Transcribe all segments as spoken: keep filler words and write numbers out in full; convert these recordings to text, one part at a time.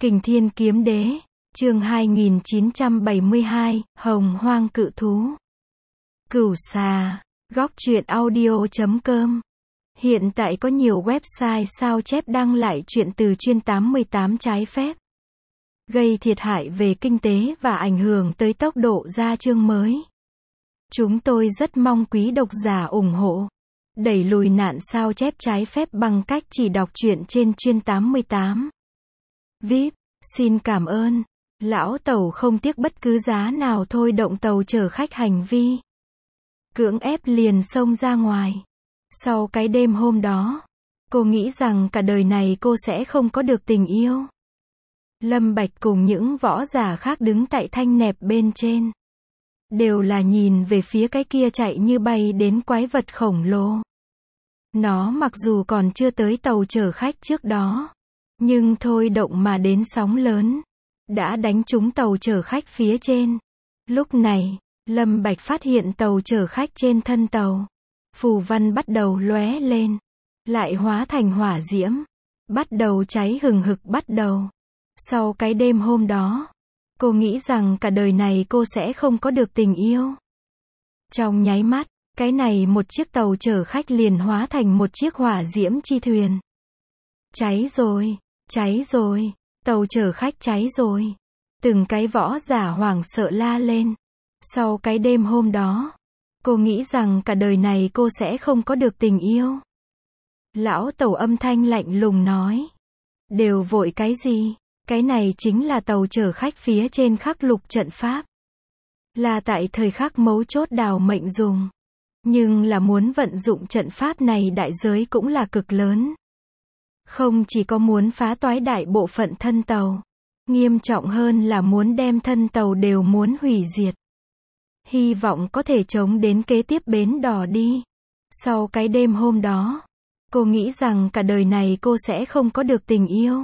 Kình Thiên Kiếm Đế, chương hai nghìn chín trăm bảy mươi hai, Hồng Hoang Cự Thú. Cửu Xà, góc truyện audio chấm com. Hiện tại có nhiều website sao chép đăng lại truyện từ chuyên tám mươi tám trái phép, gây thiệt hại về kinh tế và ảnh hưởng tới tốc độ ra chương mới. Chúng tôi rất mong quý độc giả ủng hộ, đẩy lùi nạn sao chép trái phép bằng cách chỉ đọc truyện trên chuyên tám mươi tám. vê i pê, xin cảm ơn. Lão Tẩu không tiếc bất cứ giá nào thôi động tàu chở khách hành vi cưỡng ép liền xông ra ngoài. Sau cái đêm hôm đó, cô nghĩ rằng cả đời này cô sẽ không có được tình yêu. Lâm Bạch cùng những võ giả khác đứng tại thanh nẹp bên trên, đều là nhìn về phía cái kia chạy như bay đến quái vật khổng lồ. Nó mặc dù còn chưa tới tàu chở khách trước đó, nhưng thôi động mà đến sóng lớn, đã đánh trúng tàu chở khách phía trên. Lúc này, Lâm Bạch phát hiện tàu chở khách trên thân tàu, phù văn bắt đầu lóe lên, lại hóa thành hỏa diễm, bắt đầu cháy hừng hực bắt đầu. Sau cái đêm hôm đó, cô nghĩ rằng cả đời này cô sẽ không có được tình yêu. Trong nháy mắt, cái này một chiếc tàu chở khách liền hóa thành một chiếc hỏa diễm chi thuyền. Cháy rồi, cháy rồi, tàu chở khách cháy rồi. Từng cái võ giả hoảng sợ la lên. Sau cái đêm hôm đó, cô nghĩ rằng cả đời này cô sẽ không có được tình yêu. Lão Tẩu âm thanh lạnh lùng nói. Đều vội cái gì? Cái này chính là tàu chở khách phía trên khắc lục trận pháp. Là tại thời khắc mấu chốt đào mệnh dùng. Nhưng là muốn vận dụng trận pháp này đại giới cũng là cực lớn. Không chỉ có muốn phá toái đại bộ phận thân tàu, nghiêm trọng hơn là muốn đem thân tàu đều muốn hủy diệt. Hy vọng có thể chống đến kế tiếp bến đò đi. Sau cái đêm hôm đó, cô nghĩ rằng cả đời này cô sẽ không có được tình yêu.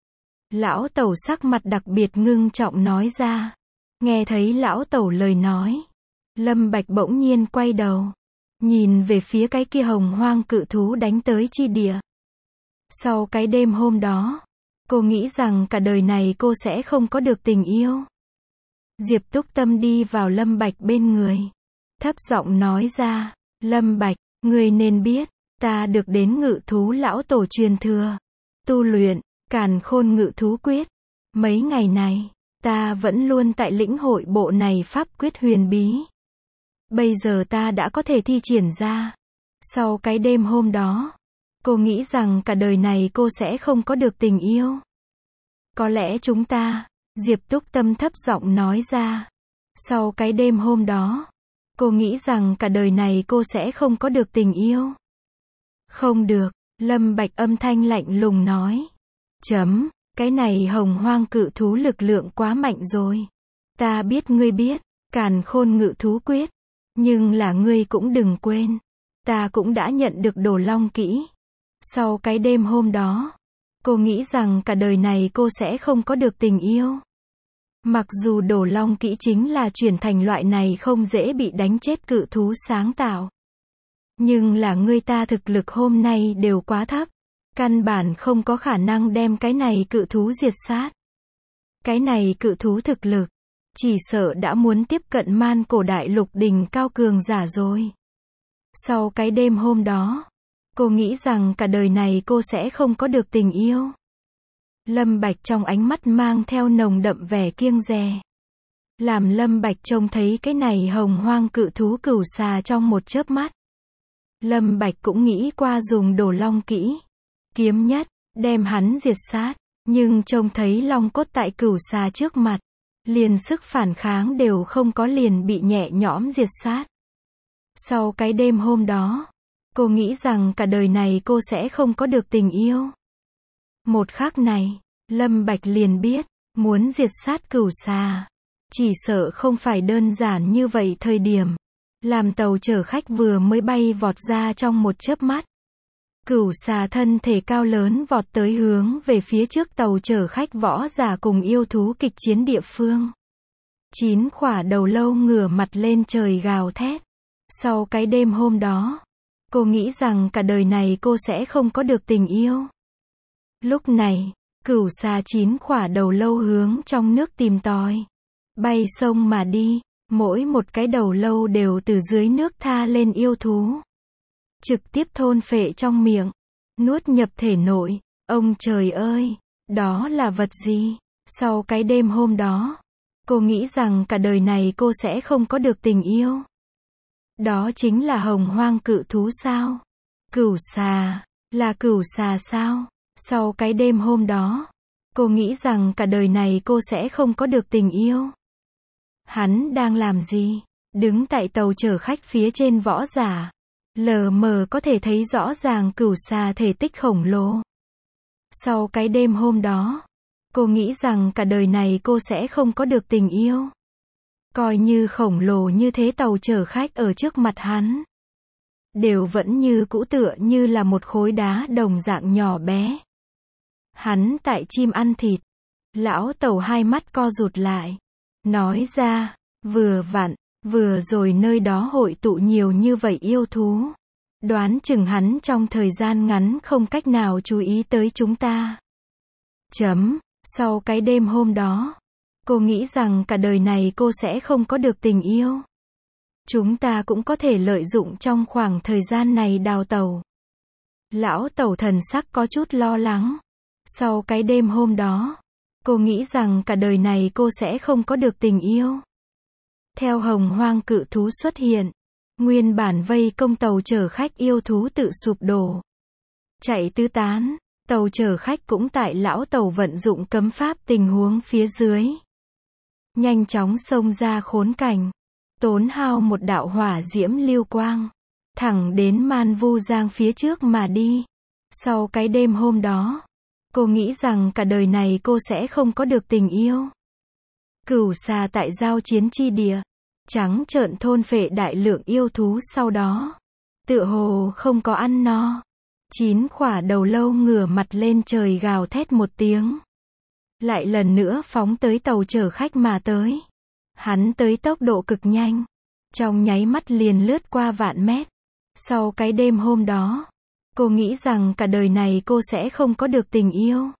Lão Tẩu sắc mặt đặc biệt ngưng trọng nói ra. Nghe thấy Lão Tẩu lời nói, Lâm Bạch bỗng nhiên quay đầu, nhìn về phía cái kia hồng hoang cự thú đánh tới chi địa. Sau cái đêm hôm đó, cô nghĩ rằng cả đời này cô sẽ không có được tình yêu. Diệp Túc Tâm đi vào Lâm Bạch bên người, thấp giọng nói ra, Lâm Bạch, người nên biết, ta được đến ngự thú lão tổ truyền thừa, tu luyện, càn khôn ngự thú quyết. Mấy ngày này, ta vẫn luôn tại lĩnh hội bộ này pháp quyết huyền bí. Bây giờ ta đã có thể thi triển ra. Sau cái đêm hôm đó, cô nghĩ rằng cả đời này cô sẽ không có được tình yêu. Có lẽ chúng ta, Diệp Túc Tâm thấp giọng nói ra. Sau cái đêm hôm đó, cô nghĩ rằng cả đời này cô sẽ không có được tình yêu. Không được, Lâm Bạch âm thanh lạnh lùng nói. Chấm, cái này hồng hoang cự thú lực lượng quá mạnh rồi. Ta biết ngươi biết, càn khôn ngự thú quyết. Nhưng là ngươi cũng đừng quên, ta cũng đã nhận được đồ long kỹ. Sau cái đêm hôm đó, cô nghĩ rằng cả đời này cô sẽ không có được tình yêu. Mặc dù đồ long kỹ chính là chuyển thành loại này không dễ bị đánh chết cự thú sáng tạo. Nhưng là ngươi ta thực lực hôm nay đều quá thấp. Căn bản không có khả năng đem cái này cự thú diệt sát. Cái này cự thú thực lực, chỉ sợ đã muốn tiếp cận man cổ đại lục đỉnh cao cường giả rồi. Sau cái đêm hôm đó, cô nghĩ rằng cả đời này cô sẽ không có được tình yêu. Lâm Bạch trong ánh mắt mang theo nồng đậm vẻ kiêng dè. Làm Lâm Bạch trông thấy cái này hồng hoang cự thú cửu xà trong một chớp mắt. Lâm Bạch cũng nghĩ qua dùng đồ long kỹ, kiếm nhất, đem hắn diệt sát. Nhưng trông thấy long cốt tại cửu xà trước mặt, liền sức phản kháng đều không có liền bị nhẹ nhõm diệt sát. Sau cái đêm hôm đó, cô nghĩ rằng cả đời này cô sẽ không có được tình yêu. Một khắc này, Lâm Bạch liền biết, muốn diệt sát cửu xà, chỉ sợ không phải đơn giản như vậy. Thời điểm, làm tàu chở khách vừa mới bay vọt ra trong một chớp mắt, cửu xà thân thể cao lớn vọt tới hướng về phía trước tàu chở khách võ giả cùng yêu thú kịch chiến địa phương. Chín khỏa đầu lâu ngửa mặt lên trời gào thét. Sau cái đêm hôm đó, cô nghĩ rằng cả đời này cô sẽ không có được tình yêu. Lúc này, Cửu xà chín khỏa đầu lâu hướng trong nước tìm tòi. Bay sông mà đi, mỗi một cái đầu lâu đều từ dưới nước tha lên yêu thú. Trực tiếp thôn phệ trong miệng, nuốt nhập thể nội. Ông trời ơi, đó là vật gì? Sau cái đêm hôm đó, cô nghĩ rằng cả đời này cô sẽ không có được tình yêu. Đó chính là hồng hoang cự thú sao? Cửu xà, là cửu xà sao? Sau cái đêm hôm đó, cô nghĩ rằng cả đời này cô sẽ không có được tình yêu. Hắn đang làm gì? Đứng tại tàu chở khách phía trên võ giả. Lờ mờ có thể thấy rõ ràng cửu xà thể tích khổng lồ. Sau cái đêm hôm đó, cô nghĩ rằng cả đời này cô sẽ không có được tình yêu. Coi như khổng lồ như thế tàu chở khách ở trước mặt hắn, đều vẫn như cũ tựa như là một khối đá đồng dạng nhỏ bé. Hắn tại chim ăn thịt. Lão tàu hai mắt co rụt lại. Nói ra, vừa vặn, vừa rồi nơi đó hội tụ nhiều như vậy yêu thú. Đoán chừng hắn trong thời gian ngắn không cách nào chú ý tới chúng ta. Chấm, sau cái đêm hôm đó, cô nghĩ rằng cả đời này cô sẽ không có được tình yêu. Chúng ta cũng có thể lợi dụng trong khoảng thời gian này đào tàu. Lão tàu thần sắc có chút lo lắng. Sau cái đêm hôm đó, cô nghĩ rằng cả đời này cô sẽ không có được tình yêu. Theo hồng hoang cự thú xuất hiện, nguyên bản vây công tàu chở khách yêu thú tự sụp đổ. Chạy tứ tán, tàu chở khách cũng tại lão tàu vận dụng cấm pháp tình huống phía dưới. Nhanh chóng xông ra khốn cảnh, tốn hao một đạo hỏa diễm lưu quang, thẳng đến Man Vu Giang phía trước mà đi. Sau cái đêm hôm đó, cô nghĩ rằng cả đời này cô sẽ không có được tình yêu. Cửu xà tại giao chiến chi địa, trắng trợn thôn phệ đại lượng yêu thú sau đó. Tựa hồ không có ăn no. Chín khỏa đầu lâu ngửa mặt lên trời gào thét một tiếng. Lại lần nữa phóng tới tàu chở khách mà tới. Hắn tới tốc độ cực nhanh. Trong nháy mắt liền lướt qua vạn mét. Sau cái đêm hôm đó, cô nghĩ rằng cả đời này cô sẽ không có được tình yêu.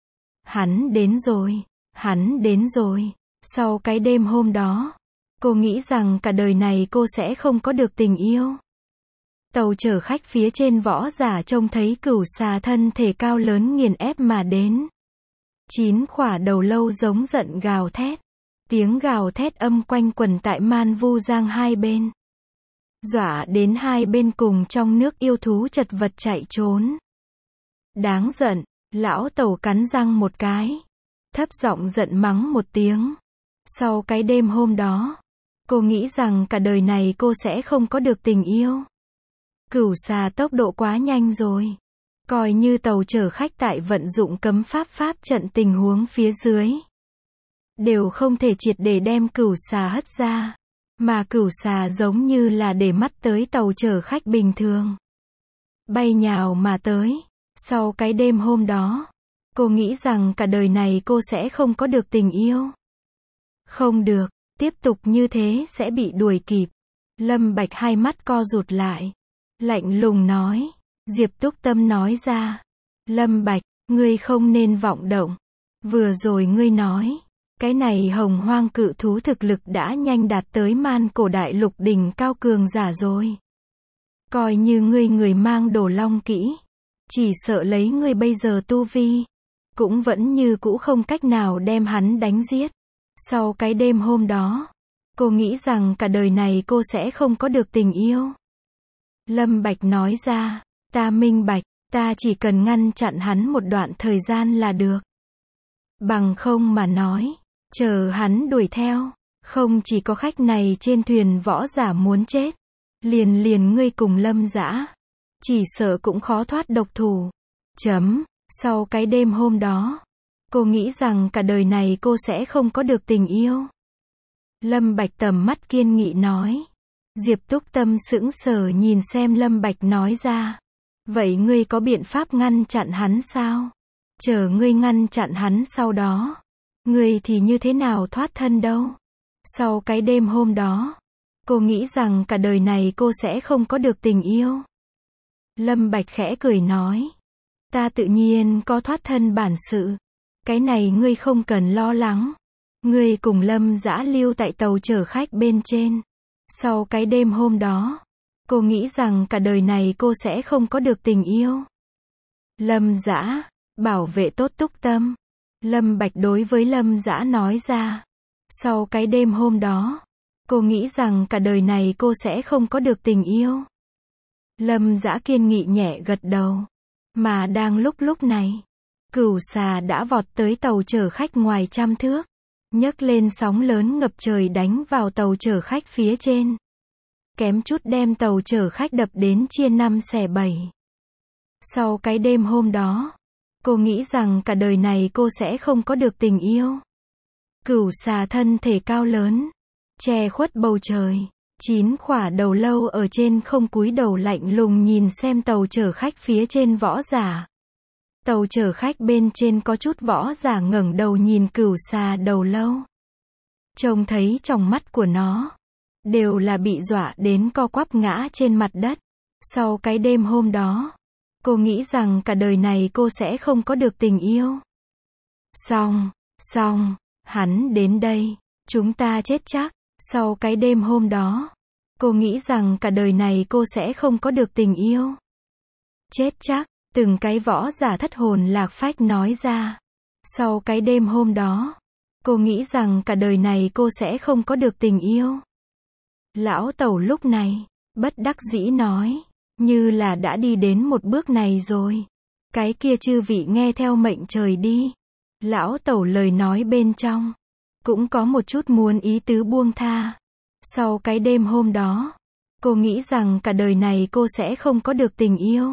Hắn đến rồi, hắn đến rồi. Sau cái đêm hôm đó, cô nghĩ rằng cả đời này cô sẽ không có được tình yêu. Tàu chở khách phía trên võ giả trông thấy cửu xà thân thể cao lớn nghiền ép mà đến. Chín khỏa đầu lâu giống giận gào thét. Tiếng gào thét âm quanh quẩn tại Man Vu Giang hai bên. Dọa đến hai bên cùng trong nước yêu thú chật vật chạy trốn. Đáng giận, lão tàu cắn răng một cái. Thấp giọng giận mắng một tiếng. Sau cái đêm hôm đó, cô nghĩ rằng cả đời này cô sẽ không có được tình yêu. Cửu xà tốc độ quá nhanh rồi. Coi như tàu chở khách tại vận dụng cấm pháp pháp trận tình huống phía dưới, đều không thể triệt để đem cửu xà hất ra. Mà cửu xà giống như là để mắt tới tàu chở khách bình thường. Bay nhào mà tới. Sau cái đêm hôm đó, cô nghĩ rằng cả đời này cô sẽ không có được tình yêu. Không được, tiếp tục như thế sẽ bị đuổi kịp. Lâm Bạch hai mắt co rụt lại. Lạnh lùng nói. Diệp Túc Tâm nói ra. Lâm Bạch, ngươi không nên vọng động. Vừa rồi ngươi nói, cái này hồng hoang cự thú thực lực đã nhanh đạt tới man cổ đại lục đỉnh cao cường giả rồi. Coi như ngươi người mang đồ long kỹ, chỉ sợ lấy ngươi bây giờ tu vi, cũng vẫn như cũ không cách nào đem hắn đánh giết. Sau cái đêm hôm đó, cô nghĩ rằng cả đời này cô sẽ không có được tình yêu. Lâm Bạch nói ra, ta minh bạch, ta chỉ cần ngăn chặn hắn một đoạn thời gian là được. Bằng không mà nói, chờ hắn đuổi theo, không chỉ có khách này trên thuyền võ giả muốn chết, liền liền ngươi cùng Lâm Dã, chỉ sợ cũng khó thoát độc thủ. Chấm, sau cái đêm hôm đó, cô nghĩ rằng cả đời này cô sẽ không có được tình yêu. Lâm Bạch tầm mắt kiên nghị nói. Diệp Túc Tâm sững sờ nhìn xem Lâm Bạch nói ra. Vậy ngươi có biện pháp ngăn chặn hắn sao? Chờ ngươi ngăn chặn hắn sau đó, ngươi thì như thế nào thoát thân đâu? Sau cái đêm hôm đó, cô nghĩ rằng cả đời này cô sẽ không có được tình yêu. Lâm Bạch khẽ cười nói. Ta tự nhiên có thoát thân bản sự. Cái này ngươi không cần lo lắng. Ngươi cùng Lâm Dã lưu tại tàu chở khách bên trên. Sau cái đêm hôm đó, cô nghĩ rằng cả đời này cô sẽ không có được tình yêu. Lâm Dã, bảo vệ tốt Túc Tâm. Lâm Bạch đối với Lâm Dã nói ra. Sau cái đêm hôm đó, cô nghĩ rằng cả đời này cô sẽ không có được tình yêu. Lâm Dã kiên nghị nhẹ gật đầu. Mà đang lúc lúc này, cửu xà đã vọt tới tàu chở khách ngoài trăm thước, nhấc lên sóng lớn ngập trời đánh vào tàu chở khách phía trên. Kém chút đem tàu chở khách đập đến chia năm xẻ bảy. Sau cái đêm hôm đó, cô nghĩ rằng cả đời này cô sẽ không có được tình yêu. Cửu xà thân thể cao lớn, che khuất bầu trời, chín khỏa đầu lâu ở trên không cúi đầu lạnh lùng nhìn xem tàu chở khách phía trên võ giả. Tàu chở khách bên trên có chút võ giả ngẩng đầu nhìn cửu xà đầu lâu. Trông thấy trong mắt của nó, đều là bị dọa đến co quắp ngã trên mặt đất. Sau cái đêm hôm đó, cô nghĩ rằng cả đời này cô sẽ không có được tình yêu. Xong, xong, hắn đến đây, chúng ta chết chắc. Sau cái đêm hôm đó, cô nghĩ rằng cả đời này cô sẽ không có được tình yêu. Chết chắc, từng cái võ giả thất hồn lạc phách nói ra. Sau cái đêm hôm đó, cô nghĩ rằng cả đời này cô sẽ không có được tình yêu. Lão Tẩu lúc này, bất đắc dĩ nói, như là đã đi đến một bước này rồi. Cái kia chư vị nghe theo mệnh trời đi. Lão Tẩu lời nói bên trong, cũng có một chút muốn ý tứ buông tha. Sau cái đêm hôm đó, cô nghĩ rằng cả đời này cô sẽ không có được tình yêu.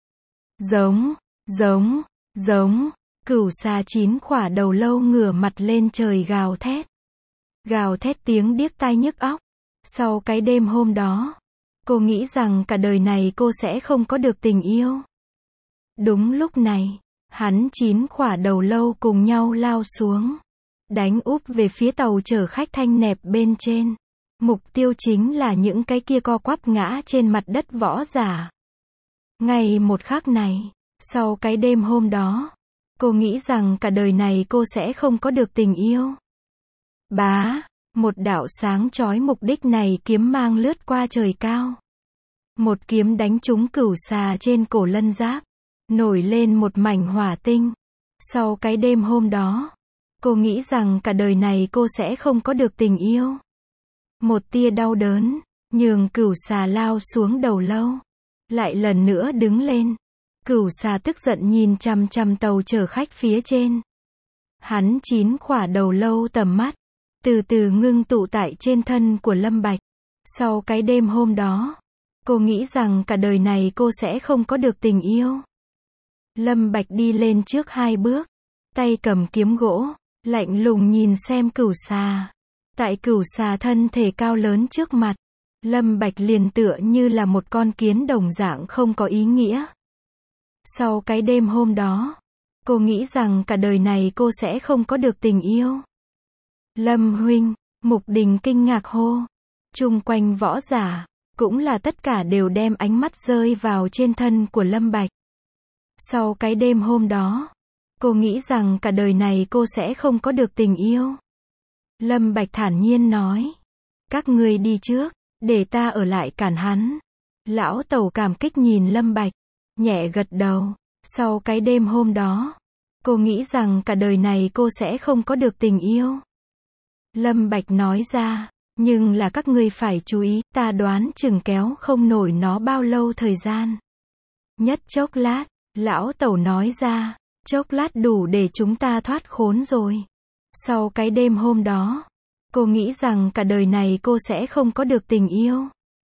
Giống, giống, giống, cửu xà chín khỏa đầu lâu ngửa mặt lên trời gào thét. Gào thét tiếng điếc tai nhức óc. Sau cái đêm hôm đó, cô nghĩ rằng cả đời này cô sẽ không có được tình yêu. Đúng lúc này, hắn chín khỏa đầu lâu cùng nhau lao xuống, đánh úp về phía tàu chở khách thanh nẹp bên trên. Mục tiêu chính là những cái kia co quắp ngã trên mặt đất võ giả. Ngay một khắc này, sau cái đêm hôm đó, cô nghĩ rằng cả đời này cô sẽ không có được tình yêu. Bá, một đạo sáng chói mục đích này kiếm mang lướt qua trời cao. Một kiếm đánh trúng cửu xà trên cổ lân giáp, nổi lên một mảnh hỏa tinh. Sau cái đêm hôm đó, cô nghĩ rằng cả đời này cô sẽ không có được tình yêu. Một tia đau đớn, nhường cửu xà lao xuống đầu lâu. Lại lần nữa đứng lên. Cửu xà tức giận nhìn chằm chằm tàu chở khách phía trên. Hắn chín khỏa đầu lâu tầm mắt, từ từ ngưng tụ tại trên thân của Lâm Bạch. Sau cái đêm hôm đó, cô nghĩ rằng cả đời này cô sẽ không có được tình yêu. Lâm Bạch đi lên trước hai bước, tay cầm kiếm gỗ, lạnh lùng nhìn xem cửu xà. Tại cửu xà thân thể cao lớn trước mặt, Lâm Bạch liền tựa như là một con kiến đồng dạng không có ý nghĩa. Sau cái đêm hôm đó, cô nghĩ rằng cả đời này cô sẽ không có được tình yêu. Lâm huynh, Mục Đình kinh ngạc hô. Chung quanh võ giả, cũng là tất cả đều đem ánh mắt rơi vào trên thân của Lâm Bạch. Sau cái đêm hôm đó, cô nghĩ rằng cả đời này cô sẽ không có được tình yêu. Lâm Bạch thản nhiên nói, các ngươi đi trước, để ta ở lại cản hắn. Lão Tẩu cảm kích nhìn Lâm Bạch, nhẹ gật đầu. Sau cái đêm hôm đó, cô nghĩ rằng cả đời này cô sẽ không có được tình yêu. Lâm Bạch nói ra, nhưng là các ngươi phải chú ý, ta đoán chừng kéo không nổi nó bao lâu thời gian. Nhất chốc lát, Lão Tẩu nói ra, chốc lát đủ để chúng ta thoát khốn rồi. Sau cái đêm hôm đó, cô nghĩ rằng cả đời này cô sẽ không có được tình yêu.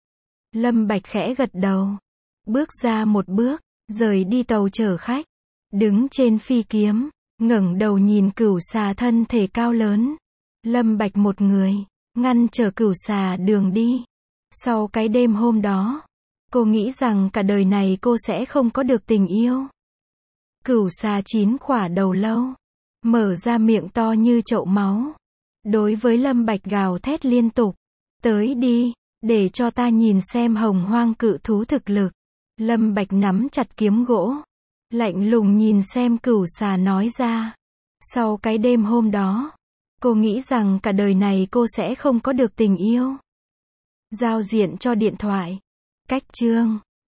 Lâm Bạch khẽ gật đầu, bước ra một bước, rời đi tàu chở khách, đứng trên phi kiếm, ngẩng đầu nhìn cửu xà thân thể cao lớn. Lâm Bạch một người, ngăn trở cửu xà đường đi. Sau cái đêm hôm đó, cô nghĩ rằng cả đời này cô sẽ không có được tình yêu. Cửu xà chín khỏa đầu lâu, mở ra miệng to như chậu máu. Đối với Lâm Bạch gào thét liên tục. Tới đi, để cho ta nhìn xem hồng hoang cự thú thực lực. Lâm Bạch nắm chặt kiếm gỗ, lạnh lùng nhìn xem cửu xà nói ra. Sau cái đêm hôm đó, cô nghĩ rằng cả đời này cô sẽ không có được tình yêu. Giao diện cho điện thoại. Cách chương